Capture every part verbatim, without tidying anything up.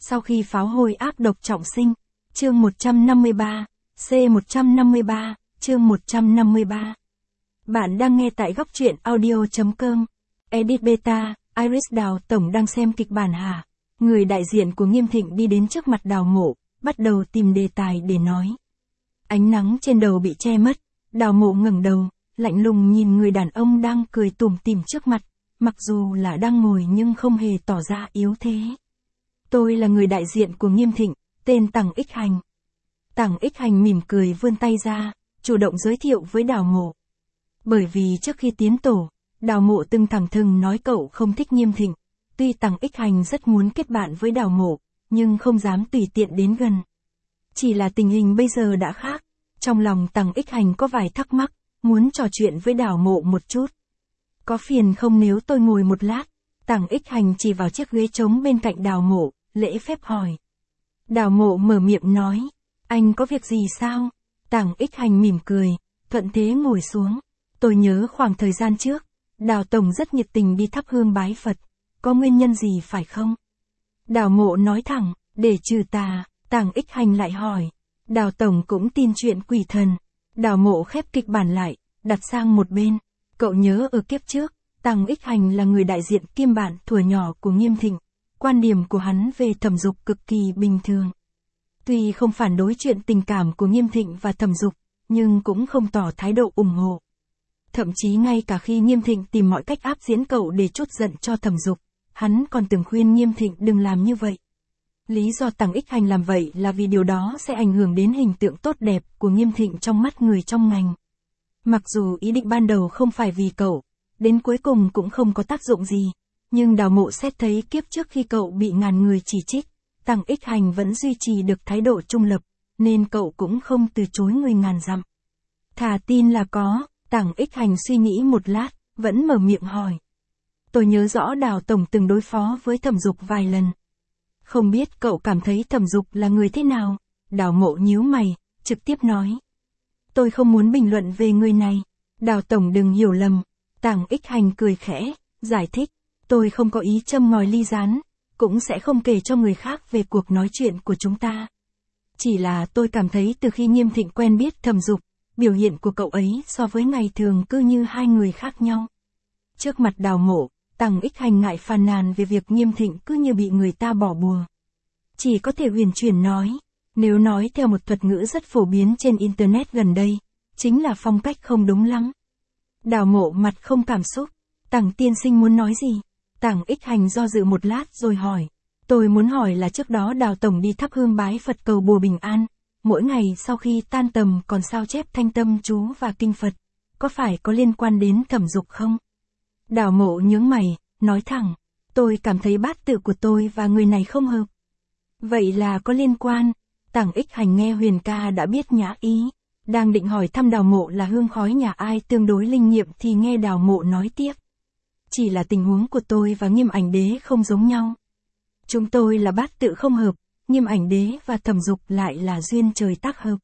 Sau khi pháo hôi ác độc trọng sinh, chương một trăm năm mươi ba, C một trăm năm mươi ba, chương một trăm năm mươi ba. Bạn đang nghe tại góc truyện audio chấm com. Edit Beta, Iris Đào Tổng đang xem kịch bản hả? Người đại diện của Nghiêm Thịnh đi đến trước mặt Đào Mộ, bắt đầu tìm đề tài để nói. Ánh nắng trên đầu bị che mất, Đào Mộ ngẩng đầu, lạnh lùng nhìn người đàn ông đang cười tủm tỉm trước mặt, mặc dù là đang ngồi nhưng không hề tỏ ra yếu thế. Tôi là người đại diện của Nghiêm Thịnh, tên Tằng Ích Hành. Tằng Ích Hành mỉm cười vươn tay ra, chủ động giới thiệu với Đào Mộ. Bởi vì trước khi tiến tổ, Đào Mộ từng thẳng thừng nói cậu không thích Nghiêm Thịnh. Tuy Tằng Ích Hành rất muốn kết bạn với Đào Mộ, nhưng không dám tùy tiện đến gần. Chỉ là tình hình bây giờ đã khác, trong lòng Tằng Ích Hành có vài thắc mắc, muốn trò chuyện với Đào Mộ một chút. Có phiền không nếu tôi ngồi một lát? Tằng Ích Hành chỉ vào chiếc ghế trống bên cạnh Đào Mộ, lễ phép hỏi. Đào Mộ mở miệng nói, anh có việc gì sao? Tằng Ích Hành mỉm cười, thuận thế ngồi xuống. Tôi nhớ khoảng thời gian trước, Đào Tổng rất nhiệt tình đi thắp hương bái Phật, có nguyên nhân gì phải không? Đào Mộ nói thẳng, để trừ tà. Tằng Ích Hành lại hỏi, Đào Tổng cũng tin chuyện quỷ thần. Đào Mộ khép kịch bản lại, đặt sang một bên. Cậu nhớ ở kiếp trước, Tằng Ích Hành là người đại diện kiêm bạn thuở nhỏ của Nghiêm Thịnh. Quan điểm của hắn về Thẩm Dục cực kỳ bình thường. Tuy không phản đối chuyện tình cảm của Nghiêm Thịnh và Thẩm Dục, nhưng cũng không tỏ thái độ ủng hộ. Thậm chí ngay cả khi Nghiêm Thịnh tìm mọi cách áp diễn cậu để trút giận cho Thẩm Dục, hắn còn từng khuyên Nghiêm Thịnh đừng làm như vậy. Lý do Tằng Ích Hành làm vậy là vì điều đó sẽ ảnh hưởng đến hình tượng tốt đẹp của Nghiêm Thịnh trong mắt người trong ngành. Mặc dù ý định ban đầu không phải vì cậu, đến cuối cùng cũng không có tác dụng gì, nhưng Đào Mộ xét thấy kiếp trước khi cậu bị ngàn người chỉ trích, Tằng Ích Hành vẫn duy trì được thái độ trung lập, nên cậu cũng không từ chối người ngàn dặm. Thà tin là có. Tằng Ích Hành suy nghĩ một lát, vẫn mở miệng hỏi. Tôi nhớ rõ Đào Tổng từng đối phó với Thẩm Dục vài lần. Không biết cậu cảm thấy Thẩm Dục là người thế nào? Đào Mộ nhíu mày, trực tiếp nói. Tôi không muốn bình luận về người này. Đào Tổng đừng hiểu lầm. Tằng Ích Hành cười khẽ, giải thích. Tôi không có ý châm ngòi ly gián, cũng sẽ không kể cho người khác về cuộc nói chuyện của chúng ta. Chỉ là tôi cảm thấy từ khi Nghiêm Thịnh quen biết Thẩm Dục, biểu hiện của cậu ấy so với ngày thường cứ như hai người khác nhau. Trước mặt Đào Mộ, Tằng Ích Hành ngại phàn nàn về việc Nghiêm Thịnh cứ như bị người ta bỏ bùa. Chỉ có thể huyền chuyển nói, nếu nói theo một thuật ngữ rất phổ biến trên Internet gần đây, chính là phong cách không đúng lắm. Đào Mộ mặt không cảm xúc, Tằng tiên sinh muốn nói gì? Tằng Ích Hành do dự một lát rồi hỏi. Tôi muốn hỏi là trước đó Đào Tổng đi thắp hương bái Phật cầu bùa bình an. Mỗi ngày sau khi tan tầm còn sao chép thanh tâm chú và kinh Phật, có phải có liên quan đến Thẩm Dục không? Đào Mộ nhướng mày, nói thẳng, tôi cảm thấy bát tự của tôi và người này không hợp. Vậy là có liên quan. Tằng Ích Hành nghe Huyền ca đã biết nhã ý, đang định hỏi thăm Đào Mộ là hương khói nhà ai tương đối linh nghiệm thì nghe Đào Mộ nói tiếp. Chỉ là tình huống của tôi và Nghiêm Ảnh Đế không giống nhau. Chúng tôi là bát tự không hợp. Nghiêm Ảnh Đế và Thẩm Dục lại là duyên trời tác hợp.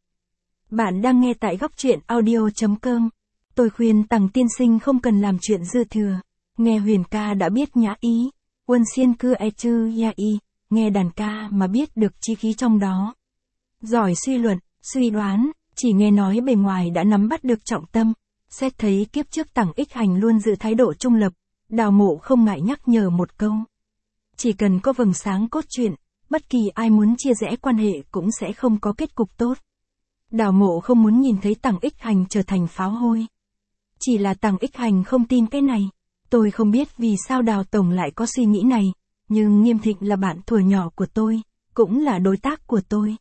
Bạn đang nghe tại góc truyện audio chấm com. Tôi khuyên Tằng tiên sinh không cần làm chuyện dư thừa. Nghe Huyền ca đã biết nhã ý. Quân xiên cư e chư ya y. Nghe đàn ca mà biết được chi khí trong đó. Giỏi suy luận, suy đoán, chỉ nghe nói bề ngoài đã nắm bắt được trọng tâm. Xét thấy kiếp trước Tằng Ích Hành luôn giữ thái độ trung lập, Đào Mộ không ngại nhắc nhở một câu. Chỉ cần có vầng sáng cốt truyện, bất kỳ ai muốn chia rẽ quan hệ cũng sẽ không có kết cục tốt. Đào Mộ không muốn nhìn thấy Tằng Ích Hành trở thành pháo hôi. Chỉ là Tằng Ích Hành không tin cái này. Tôi không biết vì sao Đào Tổng lại có suy nghĩ này, nhưng Nghiêm Thịnh là bạn thuở nhỏ của tôi, cũng là đối tác của tôi.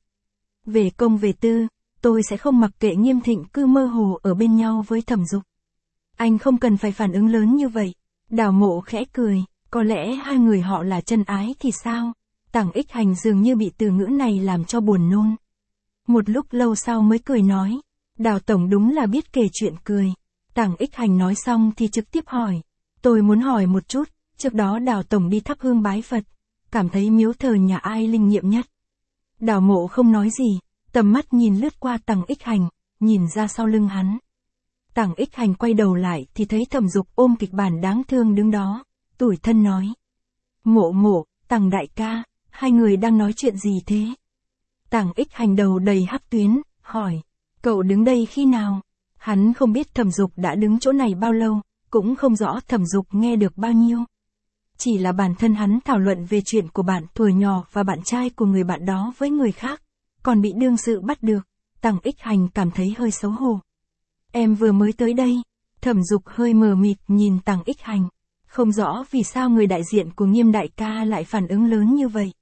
Về công về tư, tôi sẽ không mặc kệ Nghiêm Thịnh cứ mơ hồ ở bên nhau với Thẩm Dục. Anh không cần phải phản ứng lớn như vậy. Đào Mộ khẽ cười, có lẽ hai người họ là chân ái thì sao? Tằng Ích Hành dường như bị từ ngữ này làm cho buồn nôn. Một lúc lâu sau mới cười nói, Đào Tổng đúng là biết kể chuyện cười. Tằng Ích Hành nói xong thì trực tiếp hỏi, tôi muốn hỏi một chút, trước đó Đào Tổng đi thắp hương bái Phật, cảm thấy miếu thờ nhà ai linh nghiệm nhất? Đào Mộ không nói gì, tầm mắt nhìn lướt qua Tằng Ích Hành, nhìn ra sau lưng hắn. Tằng Ích Hành quay đầu lại thì thấy Thẩm Dục ôm kịch bản đáng thương đứng đó, tủi thân nói. Mộ mộ, Tằng đại ca, hai người đang nói chuyện gì thế? Tằng Ích Hành đầu đầy hắc tuyến, hỏi. Cậu đứng đây khi nào? Hắn không biết Thẩm Dục đã đứng chỗ này bao lâu, cũng không rõ Thẩm Dục nghe được bao nhiêu. Chỉ là bản thân hắn thảo luận về chuyện của bạn tuổi nhỏ và bạn trai của người bạn đó với người khác, còn bị đương sự bắt được. Tằng Ích Hành cảm thấy hơi xấu hổ. Em vừa mới tới đây. Thẩm Dục hơi mờ mịt nhìn Tằng Ích Hành, không rõ vì sao người đại diện của Nghiêm đại ca lại phản ứng lớn như vậy.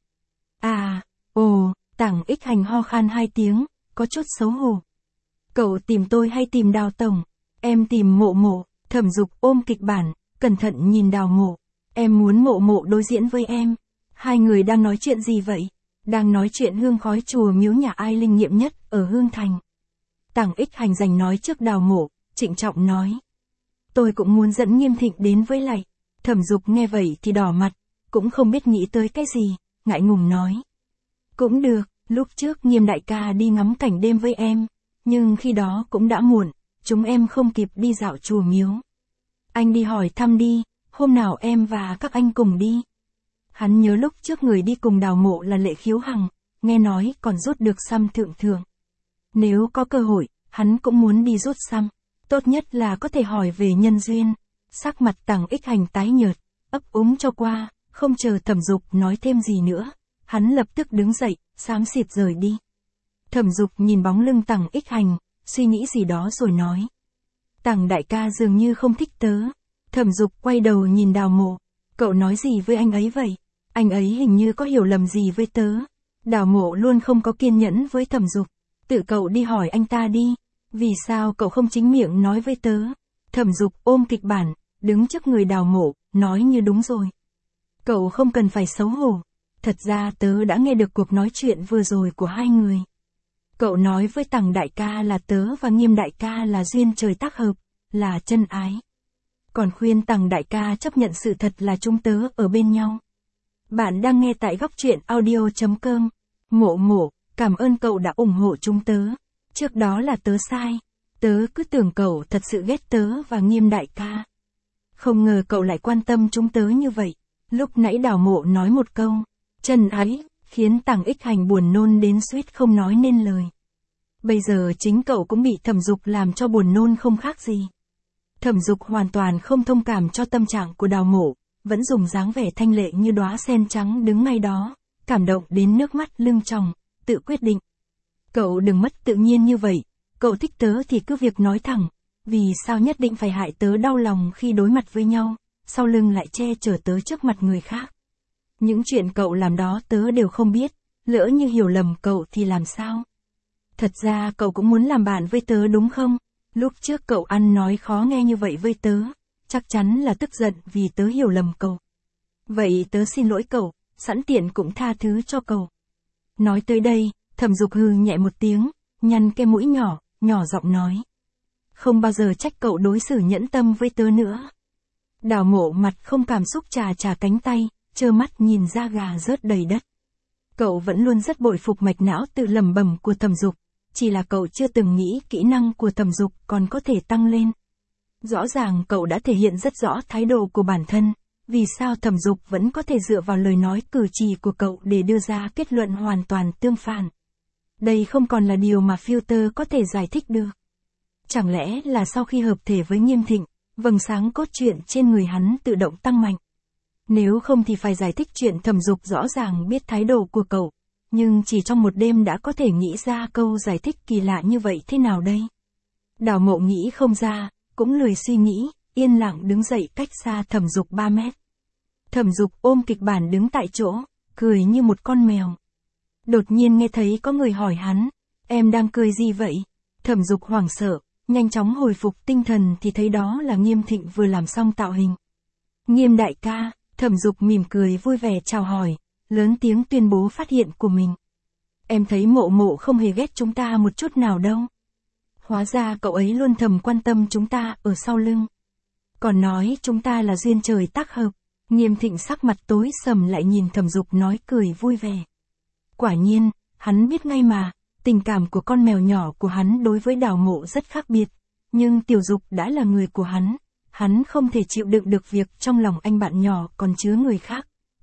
À, ồ, Tằng Ích Hành ho khan hai tiếng, có chút xấu hổ. Cậu tìm tôi hay tìm Đào tổng? Em tìm Mộ Mộ. Thẩm Dục ôm kịch bản, cẩn thận nhìn Đào Mộ. Em muốn Mộ Mộ đối diễn với em. Hai người đang nói chuyện gì vậy? Đang nói chuyện hương khói chùa miếu nhà ai linh nghiệm nhất ở Hương Thành. Tằng Ích Hành giành nói trước Đào Mộ, trịnh trọng nói. Tôi cũng muốn dẫn Nghiêm Thịnh đến với lại. Thẩm Dục nghe vậy thì đỏ mặt, cũng không biết nghĩ tới cái gì, ngại ngùng nói. Cũng được, lúc trước Nghiêm đại ca đi ngắm cảnh đêm với em, nhưng khi đó cũng đã muộn, chúng em không kịp đi dạo chùa miếu. Anh đi hỏi thăm đi, hôm nào em và các anh cùng đi. Hắn nhớ lúc trước người đi cùng Đào Mộ là Lệ Khiếu Hằng, nghe nói còn rút được xăm thượng thượng. Nếu có cơ hội, hắn cũng muốn đi rút xăm, tốt nhất là có thể hỏi về nhân duyên. Sắc mặt Tằng Ích Hành tái nhợt, ấp úng cho qua, không chờ Thẩm Dục nói thêm gì nữa, hắn lập tức đứng dậy, xám xịt rời đi. Thẩm Dục nhìn bóng lưng Tằng Ích Hành, suy nghĩ gì đó rồi nói. Tằng đại ca dường như không thích tớ. Thẩm Dục quay đầu nhìn Đào Mộ. Cậu nói gì với anh ấy vậy? Anh ấy hình như có hiểu lầm gì với tớ. Đào Mộ luôn không có kiên nhẫn với Thẩm Dục. Tự cậu đi hỏi anh ta đi. Vì sao cậu không chính miệng nói với tớ? Thẩm Dục ôm kịch bản, đứng trước người Đào Mộ, nói như đúng rồi. Cậu không cần phải xấu hổ. Thật ra tớ đã nghe được cuộc nói chuyện vừa rồi của hai người. Cậu nói với Tằng đại ca là tớ và Nghiêm đại ca là duyên trời tác hợp, là chân ái. Còn khuyên Tằng đại ca chấp nhận sự thật là chúng tớ ở bên nhau. Bạn đang nghe tại góc truyện audio chấm com. Mộ Mộ, cảm ơn cậu đã ủng hộ chúng tớ. Trước đó là tớ sai. Tớ cứ tưởng cậu thật sự ghét tớ và Nghiêm đại ca. Không ngờ cậu lại quan tâm chúng tớ như vậy. Lúc nãy Đào Mộ nói một câu, chân ái, khiến Tằng Ích Hành buồn nôn đến suýt không nói nên lời. Bây giờ chính cậu cũng bị Thẩm Dục làm cho buồn nôn không khác gì. Thẩm Dục hoàn toàn không thông cảm cho tâm trạng của Đào Mộ, vẫn dùng dáng vẻ thanh lệ như đóa sen trắng đứng ngay đó, cảm động đến nước mắt lưng tròng, tự quyết định. Cậu đừng mất tự nhiên như vậy, cậu thích tớ thì cứ việc nói thẳng, vì sao nhất định phải hại tớ đau lòng khi đối mặt với nhau, sau lưng lại che chở tớ trước mặt người khác. Những chuyện cậu làm đó tớ đều không biết, lỡ như hiểu lầm cậu thì làm sao? Thật ra cậu cũng muốn làm bạn với tớ đúng không? Lúc trước cậu ăn nói khó nghe như vậy với tớ, chắc chắn là tức giận vì tớ hiểu lầm cậu. Vậy tớ xin lỗi cậu, sẵn tiện cũng tha thứ cho cậu. Nói tới đây, Thẩm Dục hừ nhẹ một tiếng, nhăn cái mũi nhỏ, nhỏ giọng nói. Không bao giờ trách cậu đối xử nhẫn tâm với tớ nữa. Đào Mộ mặt không cảm xúc chà chà cánh tay, trơ mắt nhìn da gà rớt đầy đất. Cậu vẫn luôn rất bội phục mạch não tự lẩm bẩm của Thẩm Dục, chỉ là cậu chưa từng nghĩ kỹ năng của Thẩm Dục còn có thể tăng lên. Rõ ràng cậu đã thể hiện rất rõ thái độ của bản thân, vì sao Thẩm Dục vẫn có thể dựa vào lời nói cử chỉ của cậu để đưa ra kết luận hoàn toàn tương phản. Đây không còn là điều mà filter có thể giải thích được. Chẳng lẽ là sau khi hợp thể với Nghiêm Thịnh, vầng sáng cốt truyện trên người hắn tự động tăng mạnh? Nếu không thì phải giải thích chuyện Thẩm Dục rõ ràng biết thái độ của cậu, nhưng chỉ trong một đêm đã có thể nghĩ ra câu giải thích kỳ lạ như vậy thế nào đây? Đào Mộ nghĩ không ra, cũng lười suy nghĩ, yên lặng đứng dậy cách xa Thẩm Dục ba mét. Thẩm Dục ôm kịch bản đứng tại chỗ, cười như một con mèo. Đột nhiên nghe thấy có người hỏi hắn, em đang cười gì vậy? Thẩm Dục hoảng sợ, nhanh chóng hồi phục tinh thần thì thấy đó là Nghiêm Thịnh vừa làm xong tạo hình. Nghiêm đại ca, Thẩm Dục mỉm cười vui vẻ chào hỏi, lớn tiếng tuyên bố phát hiện của mình. Em thấy Mộ Mộ không hề ghét chúng ta một chút nào đâu. Hóa ra cậu ấy luôn thầm quan tâm chúng ta ở sau lưng. Còn nói chúng ta là duyên trời tác hợp. Nghiêm Thịnh sắc mặt tối sầm lại nhìn Thẩm Dục nói cười vui vẻ. Quả nhiên, hắn biết ngay mà, tình cảm của con mèo nhỏ của hắn đối với Đào Mộ rất khác biệt. Nhưng Tiểu Dục đã là người của hắn, hắn không thể chịu đựng được việc trong lòng anh bạn nhỏ còn chứa người khác.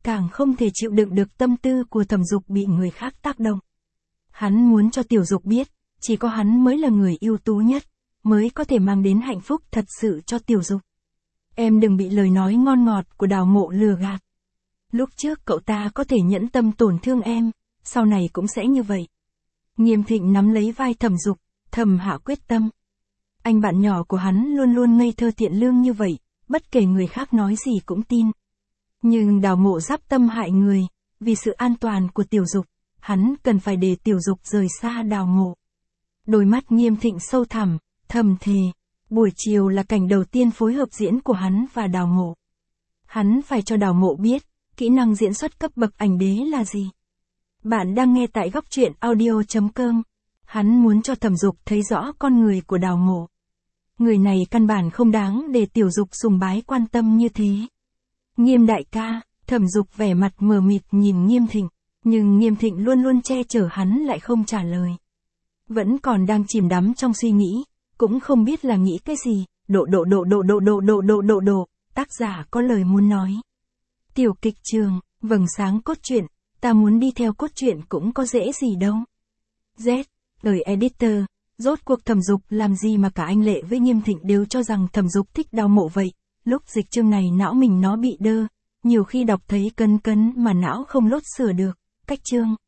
càng không thể chịu đựng được tâm tư của Thẩm Dục bị người khác tác động. Hắn muốn cho Tiểu Dục biết, chỉ có hắn mới là người ưu tú nhất, mới có thể mang đến hạnh phúc thật sự cho Tiểu Dục. Em đừng bị lời nói ngon ngọt của Đào Mộ lừa gạt. Lúc trước cậu ta có thể nhẫn tâm tổn thương em, sau này cũng sẽ như vậy. Nghiêm Thịnh nắm lấy vai Thẩm Dục, thầm hạ quyết tâm. Anh bạn nhỏ của hắn luôn luôn ngây thơ thiện lương như vậy, bất kể người khác nói gì cũng tin. Nhưng Đào Mộ giáp tâm hại người, vì sự an toàn của Tiểu Dục, hắn cần phải để Tiểu Dục rời xa Đào Mộ. Đôi mắt Nghiêm Thịnh sâu thẳm, thầm thề, buổi chiều là cảnh đầu tiên phối hợp diễn của hắn và Đào Mộ. Hắn phải cho Đào Mộ biết, kỹ năng diễn xuất cấp bậc ảnh đế là gì. Bạn đang nghe tại góc truyện audio chấm com. Hắn muốn cho Thẩm Dục thấy rõ con người của Đào Mộ. Người này căn bản không đáng để Tiểu Dục sùng bái quan tâm như thế. Nghiêm đại ca, Thẩm Dục vẻ mặt mờ mịt nhìn Nghiêm Thịnh, nhưng Nghiêm Thịnh luôn luôn che chở hắn lại không trả lời. Vẫn còn đang chìm đắm trong suy nghĩ, cũng không biết là nghĩ cái gì, độ độ độ độ độ độ độ độ độ độ, tác giả có lời muốn nói. Tiểu kịch trường, vầng sáng cốt truyện, ta muốn đi theo cốt truyện cũng có dễ gì đâu. Z, lời editor, rốt cuộc Thẩm Dục làm gì mà cả anh Lệ với Nghiêm Thịnh đều cho rằng Thẩm Dục thích Đào Mộ vậy. Lúc dịch chương này não mình nó bị đơ, nhiều khi đọc thấy cấn cấn mà não không lốt sửa được, cách chương.